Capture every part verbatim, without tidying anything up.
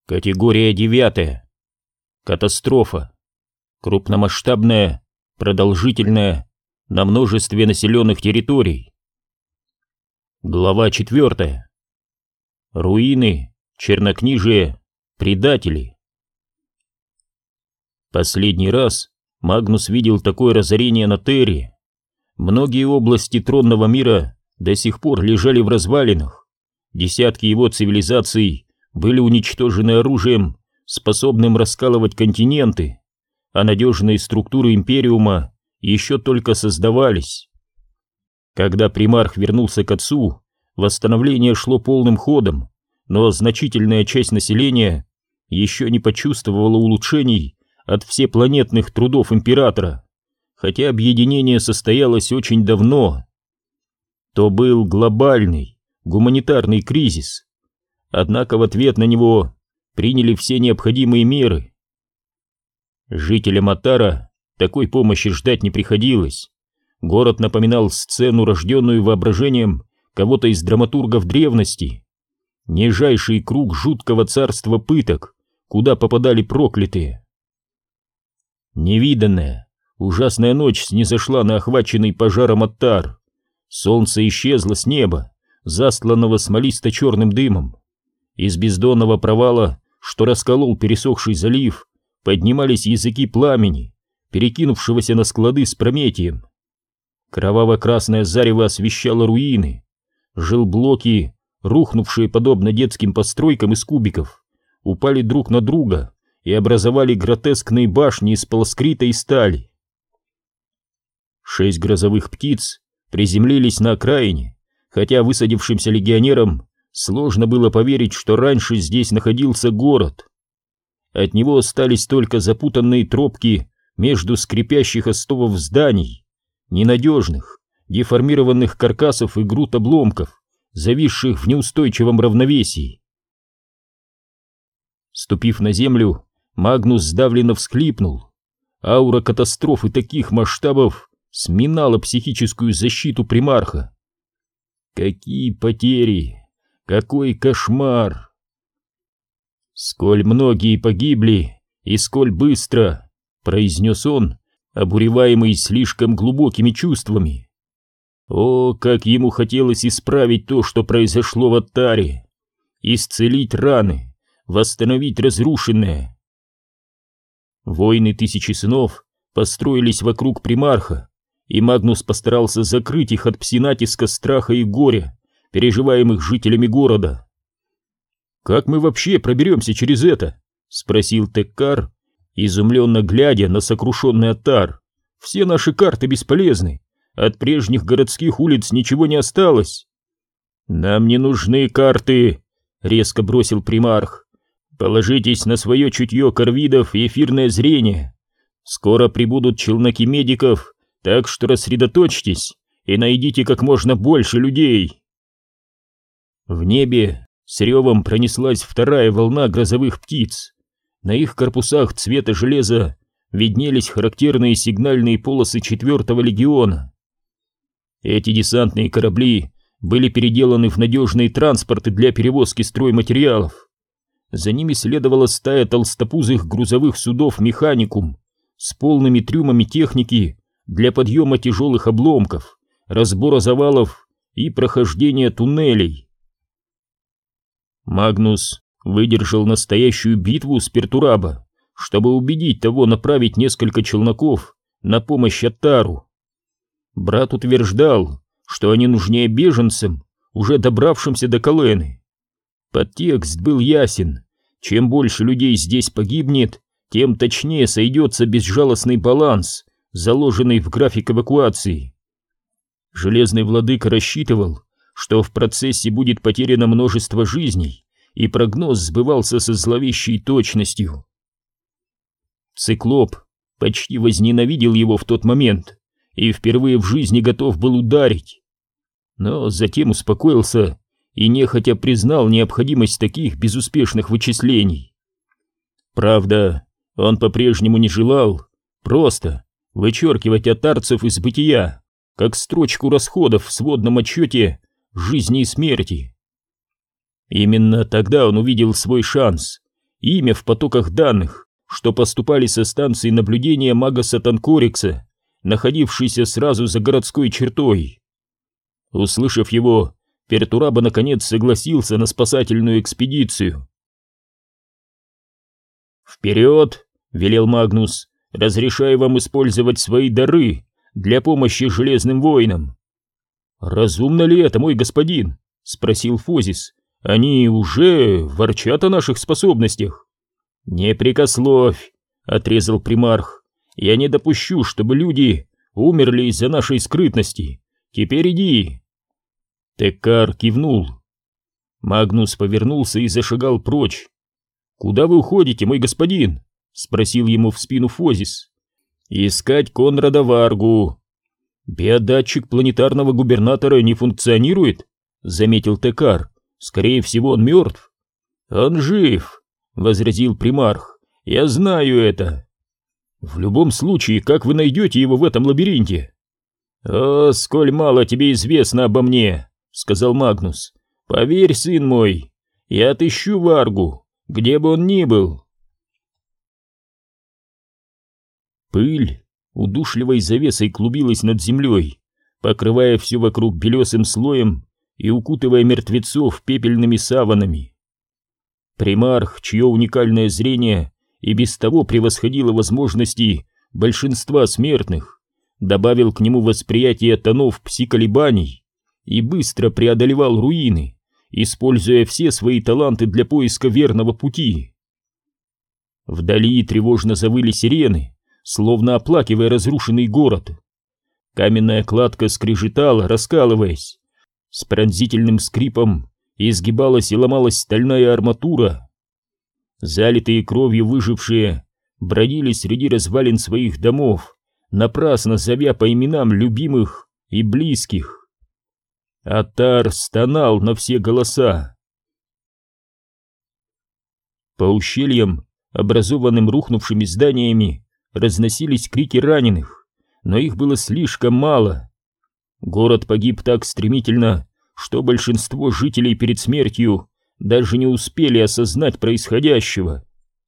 Категория девятая. Катастрофа. Крупномасштабная, продолжительная, на множестве населенных территорий. Глава четвертая. Руины, чернокнижие, предатели. Последний раз Магнус видел такое разорение на Терре. Многие области тронного мира до сих пор лежали в развалинах. Десятки его цивилизаций были уничтожены оружием, способным раскалывать континенты, а надежные структуры Империума еще только создавались. Когда примарх вернулся к отцу, восстановление шло полным ходом, но значительная часть населения еще не почувствовала улучшений от всепланетных трудов императора, хотя объединение состоялось очень давно. То был глобальный, гуманитарный кризис, однако в ответ на него приняли все необходимые меры. Жителям Аттара такой помощи ждать не приходилось. Город напоминал сцену, рожденную воображением кого-то из драматургов древности. Нижайший круг жуткого царства пыток, куда попадали проклятые. Невиданная, ужасная ночь снизошла на охваченный пожаром Аттар. Солнце исчезло с неба, застланного смолисто-черным дымом. Из бездонного провала, что расколол пересохший залив, поднимались языки пламени, перекинувшегося на склады с Прометием. Кроваво-красное зарево освещало руины. Жилблоки, рухнувшие подобно детским постройкам из кубиков, упали друг на друга и образовали гротескные башни из полоскритой стали. Шесть грозовых птиц приземлились на окраине, хотя высадившимся легионерам сложно было поверить, что раньше здесь находился город. От него остались только запутанные тропки между скрипящих остовов зданий, ненадежных, деформированных каркасов и груд обломков, зависших в неустойчивом равновесии. Ступив на землю, Магнус сдавленно всхлипнул. Аура катастрофы таких масштабов сминала психическую защиту примарха. Какие потери! Какой кошмар! «Сколь многие погибли, и сколь быстро!» — произнес он, обуреваемый слишком глубокими чувствами. О, как ему хотелось исправить то, что произошло в Аттаре, исцелить раны, восстановить разрушенное. Войны Тысячи Сынов построились вокруг примарха, и Магнус постарался закрыть их от псинатиска страха и горя, переживаемых жителями города. «Как мы вообще проберемся через это?» — спросил Теккар, изумленно глядя на сокрушенный Аттар. «Все наши карты бесполезны, от прежних городских улиц ничего не осталось». «Нам не нужны карты», — резко бросил примарх. «Положитесь на свое чутье корвидов и эфирное зрение. Скоро прибудут челноки медиков, так что рассредоточьтесь и найдите как можно больше людей». В небе с ревом пронеслась вторая волна грозовых птиц. На их корпусах цвета железа виднелись характерные сигнальные полосы четвертого легиона. Эти десантные корабли были переделаны в надежные транспорты для перевозки стройматериалов. За ними следовала стая толстопузых грузовых судов «Механикум» с полными трюмами техники для подъема тяжелых обломков, разбора завалов и прохождения туннелей. Магнус выдержал настоящую битву с Пертураба, чтобы убедить того направить несколько челноков на помощь Аттару. Брат утверждал, что они нужнее беженцам, уже добравшимся до Колены. Подтекст был ясен: чем больше людей здесь погибнет, тем точнее сойдется безжалостный баланс, заложенный в график эвакуации. Железный владыка рассчитывал, что в процессе будет потеряно множество жизней, и прогноз сбывался со зловещей точностью. Циклоп почти возненавидел его в тот момент и впервые в жизни готов был ударить. Но затем успокоился и нехотя признал необходимость таких безуспешных вычислений. Правда, он по-прежнему не желал просто вычеркивать аттарцев из бытия, как строчку расходов в сводном отчете жизни и смерти. Именно тогда он увидел свой шанс имя в потоках данных, что поступали со станции наблюдения Магаса Танкорикса, находившейся сразу за городской чертой. Услышав его, Пертураба наконец согласился на спасательную экспедицию. «Вперед!» — велел Магнус. «Разрешаю вам использовать свои дары для помощи Железным воинам». «Разумно ли это, мой господин?» — спросил Фозис. «Они уже ворчат о наших способностях». «Не прекословь!» — отрезал примарх. «Я не допущу, чтобы люди умерли из-за нашей скрытности. Теперь иди!» Теккар кивнул. Магнус повернулся и зашагал прочь. «Куда вы уходите, мой господин?» — спросил ему в спину Фозис. «Искать Конрада Варгу». «Биодатчик планетарного губернатора не функционирует?» — заметил Теккар. «Скорее всего, он мертв». «Он жив», — возразил примарх. «Я знаю это». «В любом случае, как вы найдете его в этом лабиринте?» «О, сколь мало тебе известно обо мне», — сказал Магнус. «Поверь, сын мой, я отыщу Варгу, где бы он ни был». Пыль удушливой завесой клубилась над землей, покрывая все вокруг белесым слоем и укутывая мертвецов пепельными саванами. Примарх, чье уникальное зрение и без того превосходило возможности большинства смертных, добавил к нему восприятие тонов пси-колебаний и быстро преодолевал руины, используя все свои таланты для поиска верного пути. Вдали тревожно завыли сирены, словно оплакивая разрушенный город. Каменная кладка скрежетала, раскалываясь. С пронзительным скрипом изгибалась и ломалась стальная арматура. Залитые кровью выжившие бродили среди развалин своих домов, напрасно зовя по именам любимых и близких. Атар стонал на все голоса. По ущельям, образованным рухнувшими зданиями, разносились крики раненых, но их было слишком мало. Город погиб так стремительно, что большинство жителей перед смертью даже не успели осознать происходящего.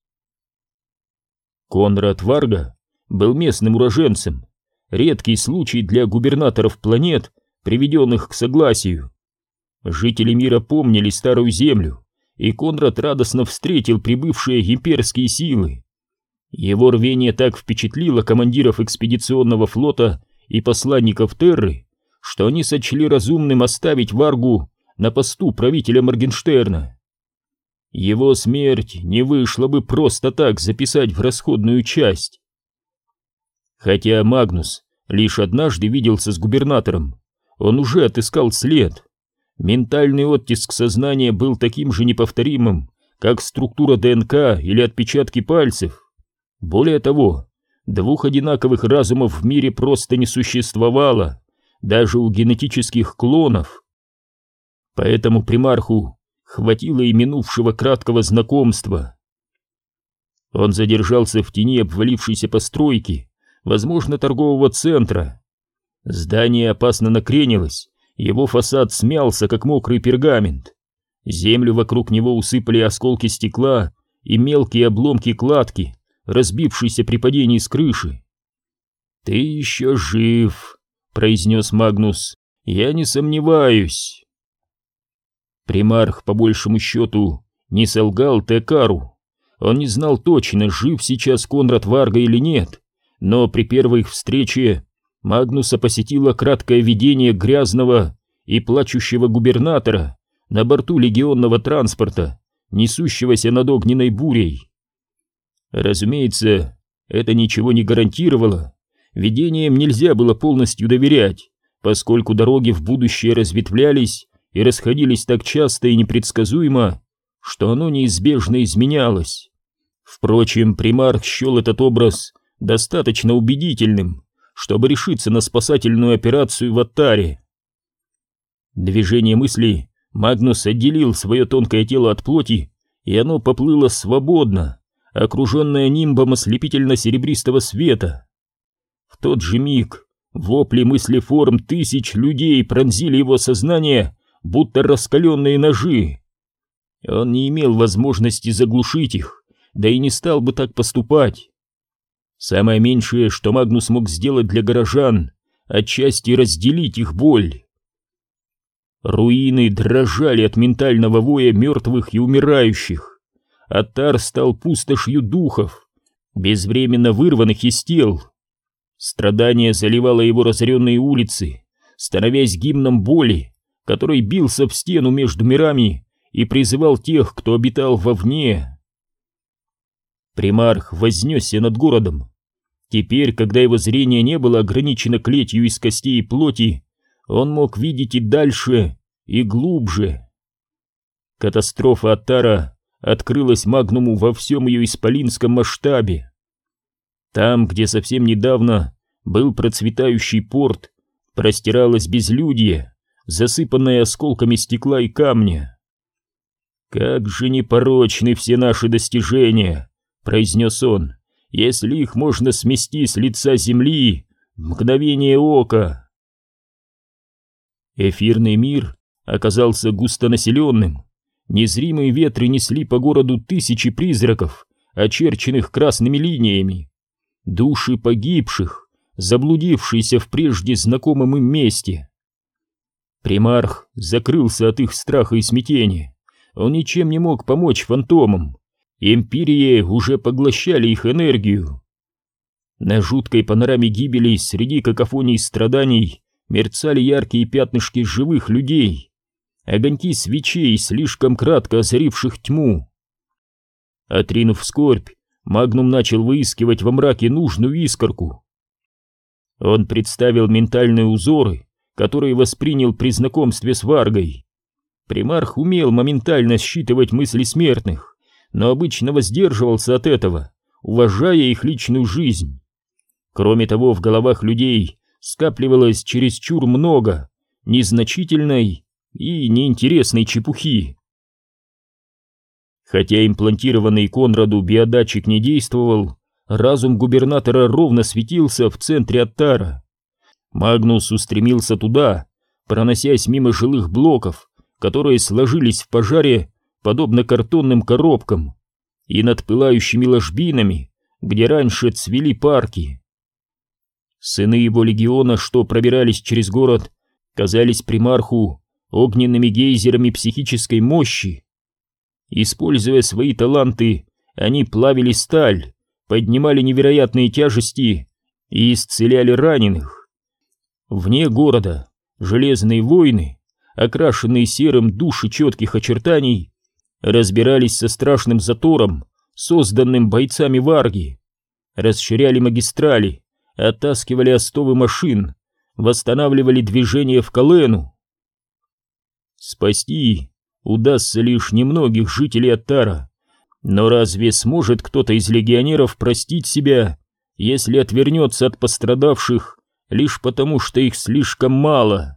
Конрад Варга был местным уроженцем, редкий случай для губернаторов планет, приведенных к согласию. Жители мира помнили Старую Землю, и Конрад радостно встретил прибывшие имперские силы. Его рвение так впечатлило командиров экспедиционного флота и посланников Терры, что они сочли разумным оставить Варгу на посту правителя Моргенштерна. Его смерть не вышла бы просто так записать в расходную часть. Хотя Магнус лишь однажды виделся с губернатором, он уже отыскал след. Ментальный оттиск сознания был таким же неповторимым, как структура ДНК или отпечатки пальцев. Более того, двух одинаковых разумов в мире просто не существовало, даже у генетических клонов. Поэтому примарху хватило и минувшего краткого знакомства. Он задержался в тени обвалившейся постройки, возможно, торгового центра. Здание опасно накренилось, его фасад смялся, как мокрый пергамент. Землю вокруг него усыпали осколки стекла и мелкие обломки кладки, разбившийся при падении с крыши. «Ты еще жив», — произнес Магнус, — «я не сомневаюсь». Примарх, по большему счету, не солгал Теккару. Он не знал точно, жив сейчас Конрад Варга или нет, но при первой их встрече Магнуса посетило краткое видение грязного и плачущего губернатора на борту легионного транспорта, несущегося над огненной бурей. Разумеется, это ничего не гарантировало. Видениям нельзя было полностью доверять, поскольку дороги в будущее разветвлялись и расходились так часто и непредсказуемо, что оно неизбежно изменялось. Впрочем, примарх счел этот образ достаточно убедительным, чтобы решиться на спасательную операцию в Аттаре. Движение мысли Магнус отделил свое тонкое тело от плоти, и оно поплыло свободно, окруженное нимбом ослепительно-серебристого света. В тот же миг вопли мыслеформ тысяч людей пронзили его сознание, будто раскаленные ножи. Он не имел возможности заглушить их, да и не стал бы так поступать. Самое меньшее, что Магнус мог сделать для горожан, отчасти разделить их боль. Руины дрожали от ментального воя мертвых и умирающих. Аттар стал пустошью духов, безвременно вырванных из тел. Страдание заливало его разоренные улицы, становясь гимном боли, который бился в стену между мирами и призывал тех, кто обитал вовне. Примарх вознесся над городом. Теперь, когда его зрение не было ограничено клетью из костей и плоти, он мог видеть и дальше, и глубже. Катастрофа Аттара открылась Магнуму во всем ее исполинском масштабе. Там, где совсем недавно был процветающий порт, простиралось безлюдье, засыпанное осколками стекла и камня. «Как же непорочны все наши достижения!» — произнес он. «Если их можно смести с лица земли в мгновение ока!» Эфирный мир оказался густонаселенным. Незримые ветры несли по городу тысячи призраков, очерченных красными линиями. Души погибших, заблудившиеся в прежде знакомом им месте. Примарх закрылся от их страха и смятения. Он ничем не мог помочь фантомам. Империи уже поглощали их энергию. На жуткой панораме гибели среди какофонии страданий мерцали яркие пятнышки живых людей, огоньки свечей, слишком кратко озаривших тьму. Отринув скорбь, Магнум начал выискивать во мраке нужную искорку. Он представил ментальные узоры, которые воспринял при знакомстве с Варгой. Примарх умел моментально считывать мысли смертных, но обычно воздерживался от этого, уважая их личную жизнь. Кроме того, в головах людей скапливалось чересчур много незначительной и неинтересной чепухи. Хотя имплантированный Конраду биодатчик не действовал, разум губернатора ровно светился в центре Аттара. Магнус устремился туда, проносясь мимо жилых блоков, которые сложились в пожаре подобно картонным коробкам, и над пылающими ложбинами, где раньше цвели парки. Сыны его легиона, что пробирались через город, казались примарху огненными гейзерами психической мощи. Используя свои таланты, они плавили сталь, поднимали невероятные тяжести и исцеляли раненых. Вне города железные воины, окрашенные серым души четких очертаний, разбирались со страшным затором, созданным бойцами Варги, расширяли магистрали, оттаскивали остовы машин, восстанавливали движение в Колену. Спасти удастся лишь немногих жителей Аттара, но разве сможет кто-то из легионеров простить себя, если отвернется от пострадавших лишь потому, что их слишком мало?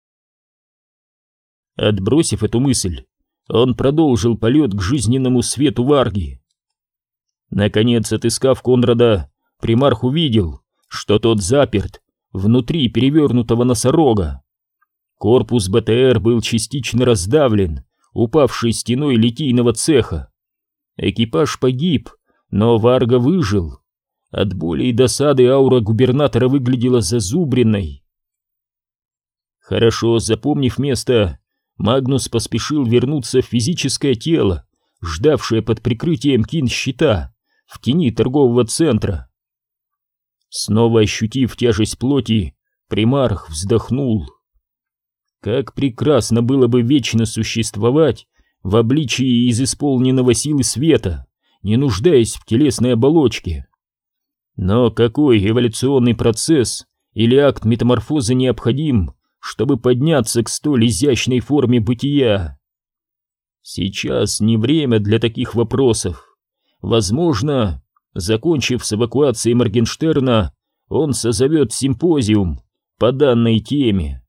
Отбросив эту мысль, он продолжил полет к жизненному свету Варги. Наконец, отыскав Конрада, примарх увидел, что тот заперт внутри перевернутого носорога. Корпус БТР был частично раздавлен упавшей стеной литейного цеха. Экипаж погиб, но Варга выжил. От боли и досады аура губернатора выглядела зазубренной. Хорошо запомнив место, Магнус поспешил вернуться в физическое тело, ждавшее под прикрытием кинщита в тени торгового центра. Снова ощутив тяжесть плоти, примарх вздохнул. Как прекрасно было бы вечно существовать в обличии из исполненного силы света, не нуждаясь в телесной оболочке. Но какой эволюционный процесс или акт метаморфозы необходим, чтобы подняться к столь изящной форме бытия? Сейчас не время для таких вопросов. Возможно, закончив с эвакуацией Моргенштерна, он созовет симпозиум по данной теме.